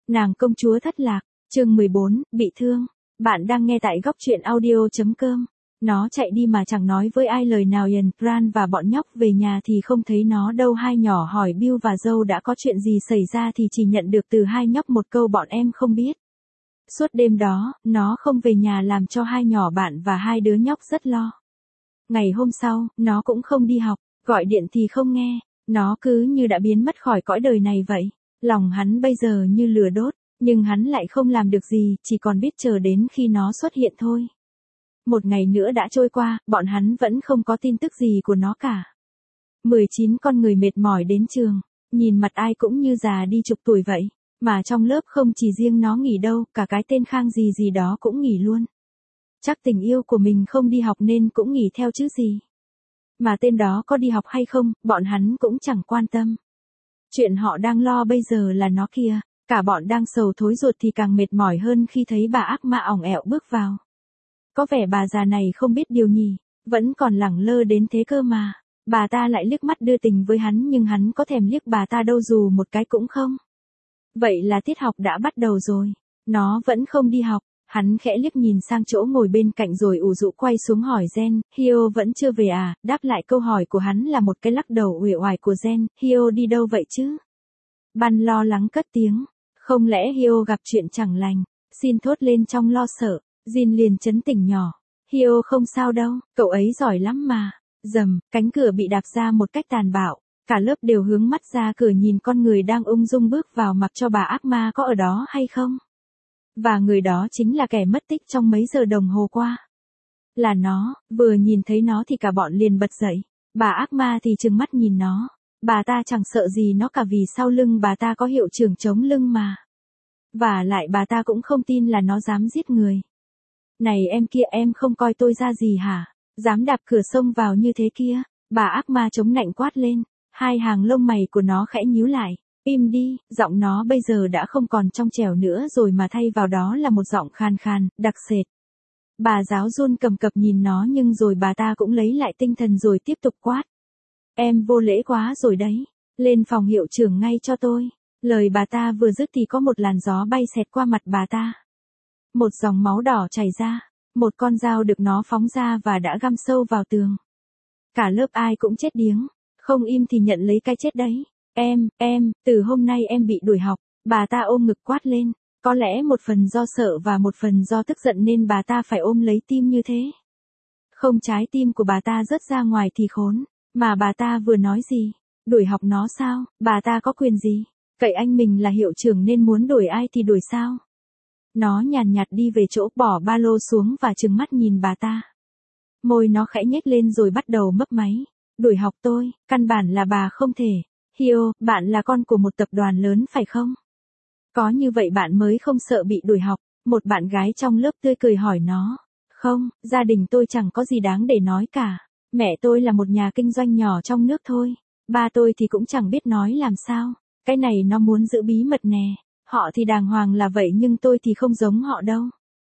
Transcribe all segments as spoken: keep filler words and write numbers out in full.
Nàng công chúa thất lạc, chương mười bốn, bị thương. Bạn đang nghe tại góc truyện audio.com. Nó chạy đi mà chẳng nói với ai lời nào. Ian, Bran và bọn nhóc về nhà thì không thấy nó đâu. Hai nhỏ hỏi Bill và Joe đã có chuyện gì xảy ra thì chỉ nhận được từ hai nhóc một câu bọn em không biết. Suốt đêm đó, nó không về nhà làm cho hai nhỏ bạn và hai đứa nhóc rất lo. Ngày hôm sau, nó cũng không đi học, gọi điện thì không nghe, nó cứ như đã biến mất khỏi cõi đời này vậy. Lòng hắn bây giờ như lửa đốt, nhưng hắn lại không làm được gì, chỉ còn biết chờ đến khi nó xuất hiện thôi. Một ngày nữa đã trôi qua, bọn hắn vẫn không có tin tức gì của nó cả. mười chín con người mệt mỏi đến trường, nhìn mặt ai cũng như già đi chục tuổi vậy, mà trong lớp không chỉ riêng nó nghỉ đâu, cả cái tên Khang gì gì đó cũng nghỉ luôn. Chắc tình yêu của mình không đi học nên cũng nghỉ theo chứ gì. Mà tên đó có đi học hay không, bọn hắn cũng chẳng quan tâm. Chuyện họ đang lo bây giờ là nó kia, cả bọn đang sầu thối ruột thì càng mệt mỏi hơn khi thấy bà ác ma ỏng ẹo bước vào. Có vẻ bà già này không biết điều nhỉ, vẫn còn lẳng lơ đến thế cơ mà. Bà ta lại liếc mắt đưa tình với hắn nhưng hắn có thèm liếc bà ta đâu dù một cái cũng không. Vậy là tiết học đã bắt đầu rồi, nó vẫn không đi học. Hắn khẽ liếc nhìn sang chỗ ngồi bên cạnh rồi ủ rũ quay xuống hỏi Jen, Hio vẫn chưa về à? Đáp lại câu hỏi của hắn là một cái lắc đầu uể oải của Jen, Hio đi đâu vậy chứ? Ban lo lắng cất tiếng, không lẽ Hio gặp chuyện chẳng lành? Xin thốt lên trong lo sợ, Jin liền chấn tỉnh nhỏ, Hio không sao đâu, cậu ấy giỏi lắm mà. Dầm, cánh cửa bị đạp ra một cách tàn bạo, cả lớp đều hướng mắt ra cửa nhìn con người đang ung dung bước vào mặc cho bà ác ma có ở đó hay không. Và người đó chính là kẻ mất tích trong mấy giờ đồng hồ qua. Là nó, vừa nhìn thấy nó thì cả bọn liền bật dậy. Bà ác ma thì trừng mắt nhìn nó. Bà ta chẳng sợ gì nó cả vì sau lưng bà ta có hiệu trưởng chống lưng mà. Và lại bà ta cũng không tin là nó dám giết người. Này em kia, em không coi tôi ra gì hả? Dám đạp cửa xông vào như thế kia. Bà ác ma chống nạnh quát lên. Hai hàng lông mày của nó khẽ nhíu lại. Im đi, giọng nó bây giờ đã không còn trong trẻo nữa rồi mà thay vào đó là một giọng khàn khàn, đặc sệt. Bà giáo run cầm cập nhìn nó nhưng rồi bà ta cũng lấy lại tinh thần rồi tiếp tục quát. Em vô lễ quá rồi đấy, lên phòng hiệu trưởng ngay cho tôi. Lời bà ta vừa dứt thì có một làn gió bay xẹt qua mặt bà ta. Một dòng máu đỏ chảy ra, một con dao được nó phóng ra và đã găm sâu vào tường. Cả lớp ai cũng chết điếng, không im thì nhận lấy cái chết đấy. Em, em, từ hôm nay em bị đuổi học, bà ta ôm ngực quát lên, có lẽ một phần do sợ và một phần do tức giận nên bà ta phải ôm lấy tim như thế. Không trái tim của bà ta rớt ra ngoài thì khốn, mà bà ta vừa nói gì, đuổi học nó sao, bà ta có quyền gì, cậy anh mình là hiệu trưởng nên muốn đuổi ai thì đuổi sao. Nó nhàn nhạt đi về chỗ bỏ ba lô xuống và trừng mắt nhìn bà ta. Môi nó khẽ nhếch lên rồi bắt đầu mấp máy, đuổi học tôi, căn bản là bà không thể. Hio, bạn là con của một tập đoàn lớn phải không? Có như vậy bạn mới không sợ bị đuổi học, một bạn gái trong lớp tươi cười hỏi nó. Không, gia đình tôi chẳng có gì đáng để nói cả. Mẹ tôi là một nhà kinh doanh nhỏ trong nước thôi. Ba tôi thì cũng chẳng biết nói làm sao. Cái này nó muốn giữ bí mật nè. Họ thì đàng hoàng là vậy nhưng tôi thì không giống họ đâu.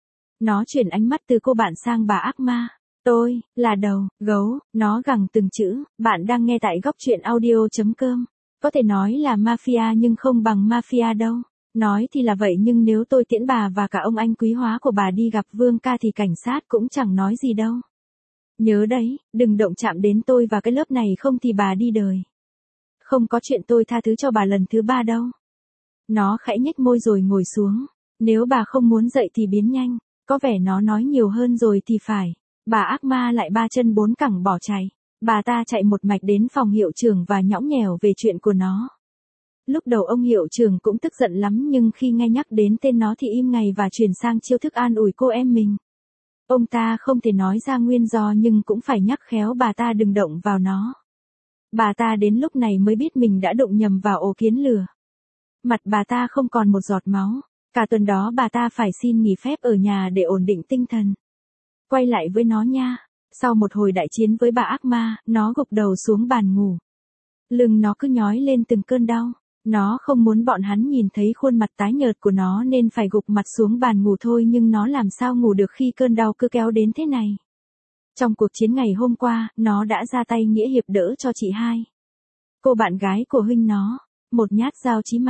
Nó chuyển ánh mắt từ cô bạn sang bà ác ma. Tôi, là đầu, gấu, nó gằn từng chữ. Bạn đang nghe tại góc truyện audio.com. Có thể nói là mafia nhưng không bằng mafia đâu. Nói thì là vậy nhưng nếu tôi tiễn bà và cả ông anh quý hóa của bà đi gặp Vương ca thì cảnh sát cũng chẳng nói gì đâu. Nhớ đấy, đừng động chạm đến tôi và cái lớp này không thì bà đi đời. Không có chuyện tôi tha thứ cho bà lần thứ ba đâu. Nó khẽ nhếch môi rồi ngồi xuống. Nếu bà không muốn dậy thì biến nhanh. Có vẻ nó nói nhiều hơn rồi thì phải. Bà ác ma lại ba chân bốn cẳng bỏ chạy. Bà ta chạy một mạch đến phòng hiệu trưởng và nhõng nhẽo về chuyện của nó. Lúc đầu ông hiệu trưởng cũng tức giận lắm nhưng khi nghe nhắc đến tên nó thì im ngay và chuyển sang chiêu thức an ủi cô em mình. Ông ta không thể nói ra nguyên do nhưng cũng phải nhắc khéo bà ta đừng động vào nó. Bà ta đến lúc này mới biết mình đã đụng nhầm vào ổ kiến lửa. Mặt bà ta không còn một giọt máu. Cả tuần đó bà ta phải xin nghỉ phép ở nhà để ổn định tinh thần. Quay lại với nó nha. Sau một hồi đại chiến với bà ác ma, nó gục đầu xuống bàn ngủ. Lưng nó cứ nhói lên từng cơn đau. Nó không muốn bọn hắn nhìn thấy khuôn mặt tái nhợt của nó nên phải gục mặt xuống bàn ngủ thôi nhưng nó làm sao ngủ được khi cơn đau cứ kéo đến thế này. Trong cuộc chiến ngày hôm qua, nó đã ra tay nghĩa hiệp đỡ cho chị hai. Cô bạn gái của huynh nó, một nhát dao chí mạng,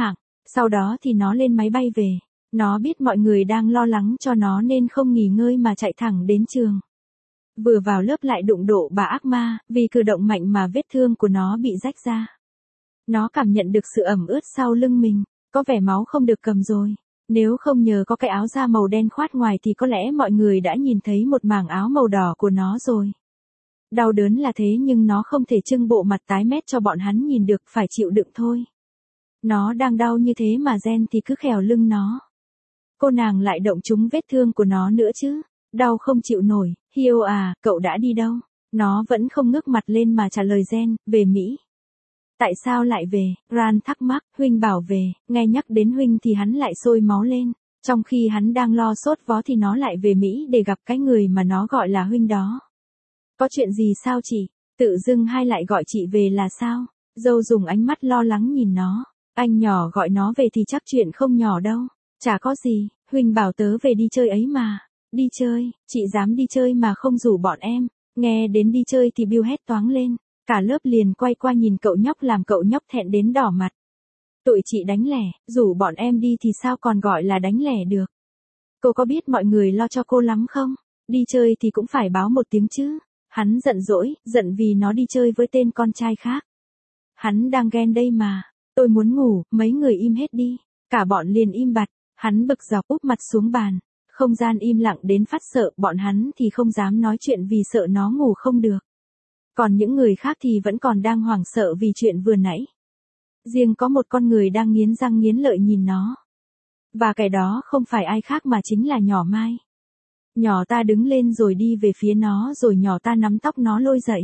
Sau đó thì nó lên máy bay về. Nó biết mọi người đang lo lắng cho nó nên không nghỉ ngơi mà chạy thẳng đến trường. Vừa vào lớp lại đụng độ bà ác ma, vì cử động mạnh mà vết thương của nó bị rách ra. Nó cảm nhận được sự ẩm ướt sau lưng mình, có vẻ máu không được cầm rồi. Nếu không nhờ có cái áo da màu đen khoát ngoài thì có lẽ mọi người đã nhìn thấy một mảng áo màu đỏ của nó rồi. Đau đớn là thế nhưng nó không thể trưng bộ mặt tái mét cho bọn hắn nhìn được, phải chịu đựng thôi. Nó đang đau như thế mà Jen thì cứ khèo lưng nó. Cô nàng lại động trúng vết thương của nó nữa chứ. Đau không chịu nổi. Hio à, cậu đã đi đâu? Nó vẫn không ngước mặt lên mà trả lời Jen, về Mỹ. Tại sao lại về? Ran thắc mắc, huynh bảo về, nghe nhắc đến huynh thì hắn lại sôi máu lên. Trong khi hắn đang lo sốt vó thì nó lại về Mỹ để gặp cái người mà nó gọi là huynh đó. Có chuyện gì sao chị? Tự dưng hai lại gọi chị về là sao? Dâu dùng ánh mắt lo lắng nhìn nó. Anh nhỏ gọi nó về thì chắc chuyện không nhỏ đâu. Chả có gì, huynh bảo tớ về đi chơi ấy mà. Đi chơi, chị dám đi chơi mà không rủ bọn em. Nghe đến đi chơi thì Bill hét toáng lên. Cả lớp liền quay qua nhìn cậu nhóc làm cậu nhóc thẹn đến đỏ mặt. Tụi chị đánh lẻ, rủ bọn em đi thì sao còn gọi là đánh lẻ được. Cô có biết mọi người lo cho cô lắm không? Đi chơi thì cũng phải báo một tiếng chứ. Hắn giận dỗi, giận vì nó đi chơi với tên con trai khác. Hắn đang ghen đây mà. Tôi muốn ngủ, mấy người im hết đi. Cả bọn liền im bặt. Hắn bực dọc úp mặt xuống bàn. Không gian im lặng đến phát sợ, bọn hắn thì không dám nói chuyện vì sợ nó ngủ không được. Còn những người khác thì vẫn còn đang hoảng sợ vì chuyện vừa nãy. Riêng có một con người đang nghiến răng nghiến lợi nhìn nó. Và cái đó không phải ai khác mà chính là nhỏ Mai. Nhỏ ta đứng lên rồi đi về phía nó rồi nhỏ ta nắm tóc nó lôi dậy.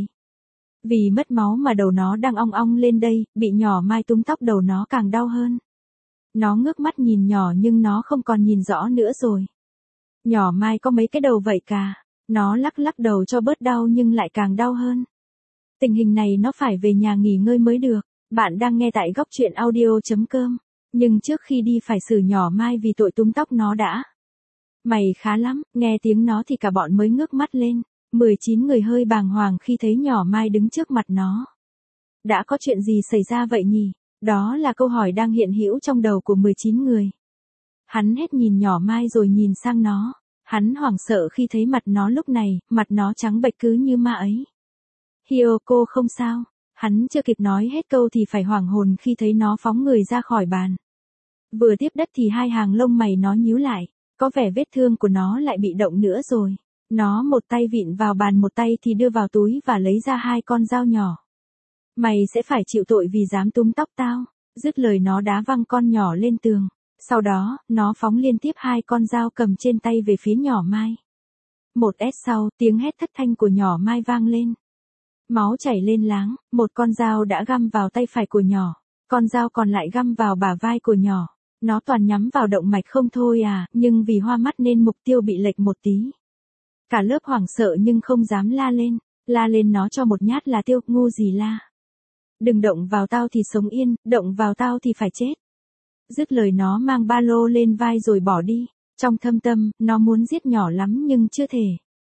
Vì mất máu mà đầu nó đang ong ong lên đây, bị nhỏ Mai túm tóc đầu nó càng đau hơn. Nó ngước mắt nhìn nhỏ nhưng nó không còn nhìn rõ nữa rồi. Nhỏ Mai có mấy cái đầu vậy cả. Nó lắc lắc đầu cho bớt đau nhưng lại càng đau hơn. Tình hình này nó phải về nhà nghỉ ngơi mới được. Bạn đang nghe tại góc truyện audio chấm com. Nhưng trước khi đi phải xử nhỏ Mai vì tội túm tóc nó đã. Mày khá lắm, nghe tiếng nó thì cả bọn mới ngước mắt lên. mười chín người hơi bàng hoàng khi thấy nhỏ Mai đứng trước mặt nó. Đã có chuyện gì xảy ra vậy nhỉ? Đó là câu hỏi đang hiện hữu trong đầu của mười chín người. Hắn hết nhìn nhỏ Mai rồi nhìn sang nó. Hắn hoảng sợ khi thấy mặt nó lúc này, mặt nó trắng bệch cứ như ma ấy. Hio, cô không sao. Hắn chưa kịp nói hết câu thì phải hoảng hồn khi thấy nó phóng người ra khỏi bàn. Vừa tiếp đất thì hai hàng lông mày nó nhíu lại. Có vẻ vết thương của nó lại bị động nữa rồi. Nó một tay vịn vào bàn một tay thì đưa vào túi và lấy ra hai con dao nhỏ. Mày sẽ phải chịu tội vì dám túm tóc tao. Dứt lời nó đá văng con nhỏ lên tường. Sau đó, nó phóng liên tiếp hai con dao cầm trên tay về phía nhỏ Mai. Một s sau, tiếng hét thất thanh của nhỏ Mai vang lên. Máu chảy lên láng, một con dao đã găm vào tay phải của nhỏ. Con dao còn lại găm vào bả vai của nhỏ. Nó toàn nhắm vào động mạch không thôi à, nhưng vì hoa mắt nên mục tiêu bị lệch một tí. Cả lớp hoảng sợ nhưng không dám la lên. La lên nó cho một nhát là tiêu, ngu gì la. Đừng động vào tao thì sống yên, động vào tao thì phải chết. Dứt lời nó mang ba lô lên vai rồi bỏ đi. Trong thâm tâm, nó muốn giết nhỏ lắm nhưng chưa thể.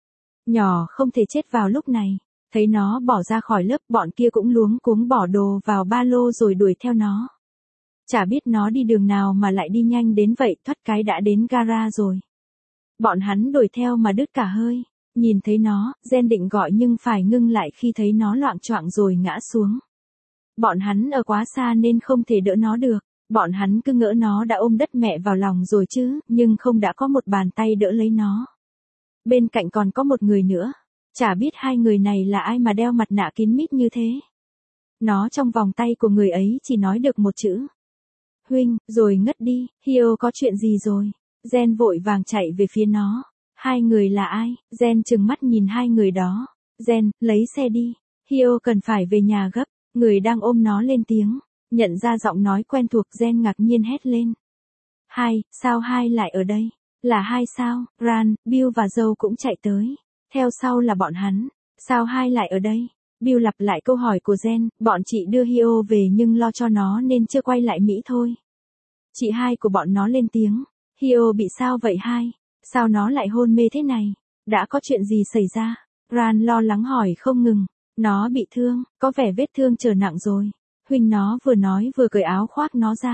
Nhỏ không thể chết vào lúc này. Thấy nó bỏ ra khỏi lớp, bọn kia cũng luống cuống bỏ đồ vào ba lô rồi đuổi theo nó. Chả biết nó đi đường nào mà lại đi nhanh đến vậy, thoát cái đã đến gara rồi. Bọn hắn đuổi theo mà đứt cả hơi. Nhìn thấy nó, Jen định gọi nhưng phải ngưng lại khi thấy nó loạng choạng rồi ngã xuống. Bọn hắn ở quá xa nên không thể đỡ nó được. Bọn hắn cứ ngỡ nó đã ôm đất mẹ vào lòng rồi chứ, nhưng không, đã có một bàn tay đỡ lấy nó. Bên cạnh còn có một người nữa. Chả biết hai người này là ai mà đeo mặt nạ kín mít như thế. Nó trong vòng tay của người ấy chỉ nói được một chữ. Huynh, rồi ngất đi. Hio, có chuyện gì rồi? Jen vội vàng chạy về phía nó. Hai người là ai? Jen trừng mắt nhìn hai người đó. Jen, lấy xe đi. Hio cần phải về nhà gấp. Người đang ôm nó lên tiếng. Nhận ra giọng nói quen thuộc, Jen ngạc nhiên hét lên. Hai, sao hai lại ở đây? Là hai sao? Ran, Bill và Joe cũng chạy tới. Theo sau là bọn hắn. Sao hai lại ở đây? Bill lặp lại câu hỏi của Jen, bọn chị đưa Hio về nhưng lo cho nó nên chưa quay lại Mỹ thôi. Chị hai của bọn nó lên tiếng. Hio bị sao vậy hai? Sao nó lại hôn mê thế này? Đã có chuyện gì xảy ra? Ran lo lắng hỏi không ngừng. Nó bị thương, có vẻ vết thương trở nặng rồi. Huynh nó vừa nói vừa cởi áo khoác nó ra.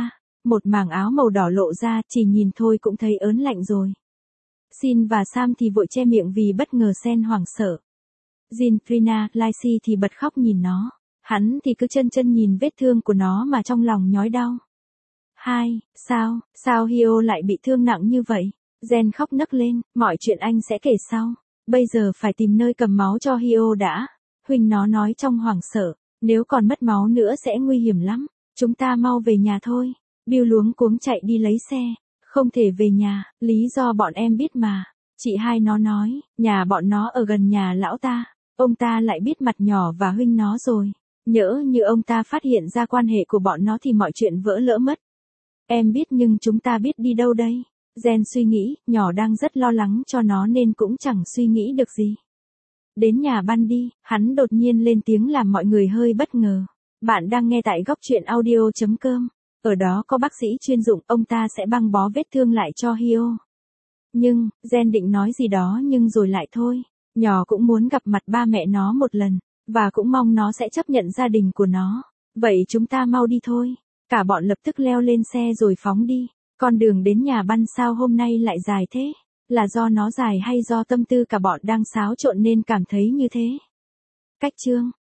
một mảng áo màu đỏ lộ ra, chỉ nhìn thôi cũng thấy ớn lạnh rồi. Jin và Sam thì vội che miệng vì bất ngờ Sen hoảng sợ. Jin, Trina, Lacey thì bật khóc nhìn nó. Hắn thì cứ chân chân nhìn vết thương của nó mà trong lòng nhói đau. Hai, sao, sao Hyo lại bị thương nặng như vậy? Jen khóc nấc lên, mọi chuyện anh sẽ kể sau. Bây giờ phải tìm nơi cầm máu cho Hyo đã. Huynh nó nói trong hoảng sợ, nếu còn mất máu nữa sẽ nguy hiểm lắm. Chúng ta mau về nhà thôi. Bill luống cuống chạy đi lấy xe. Không thể về nhà, lý do bọn em biết mà. Chị hai nó nói, nhà bọn nó ở gần nhà lão ta. Ông ta lại biết mặt nhỏ và huynh nó rồi. Nhỡ như ông ta phát hiện ra quan hệ của bọn nó thì mọi chuyện vỡ lỡ mất. Em biết nhưng chúng ta biết đi đâu đây? Jen suy nghĩ, nhỏ đang rất lo lắng cho nó nên cũng chẳng suy nghĩ được gì. Đến nhà Bundy, hắn đột nhiên lên tiếng làm mọi người hơi bất ngờ. Bạn đang nghe tại góc truyện audio chấm com. Ở đó có bác sĩ chuyên dụng, ông ta sẽ băng bó vết thương lại cho Hyo. Nhưng, Jen định nói gì đó nhưng rồi lại thôi. Nhỏ cũng muốn gặp mặt ba mẹ nó một lần, và cũng mong nó sẽ chấp nhận gia đình của nó. Vậy chúng ta mau đi thôi. Cả bọn lập tức leo lên xe rồi phóng đi. Con đường đến nhà Băn sao hôm nay lại dài thế? Là do nó dài hay do tâm tư cả bọn đang xáo trộn nên cảm thấy như thế? Cách chương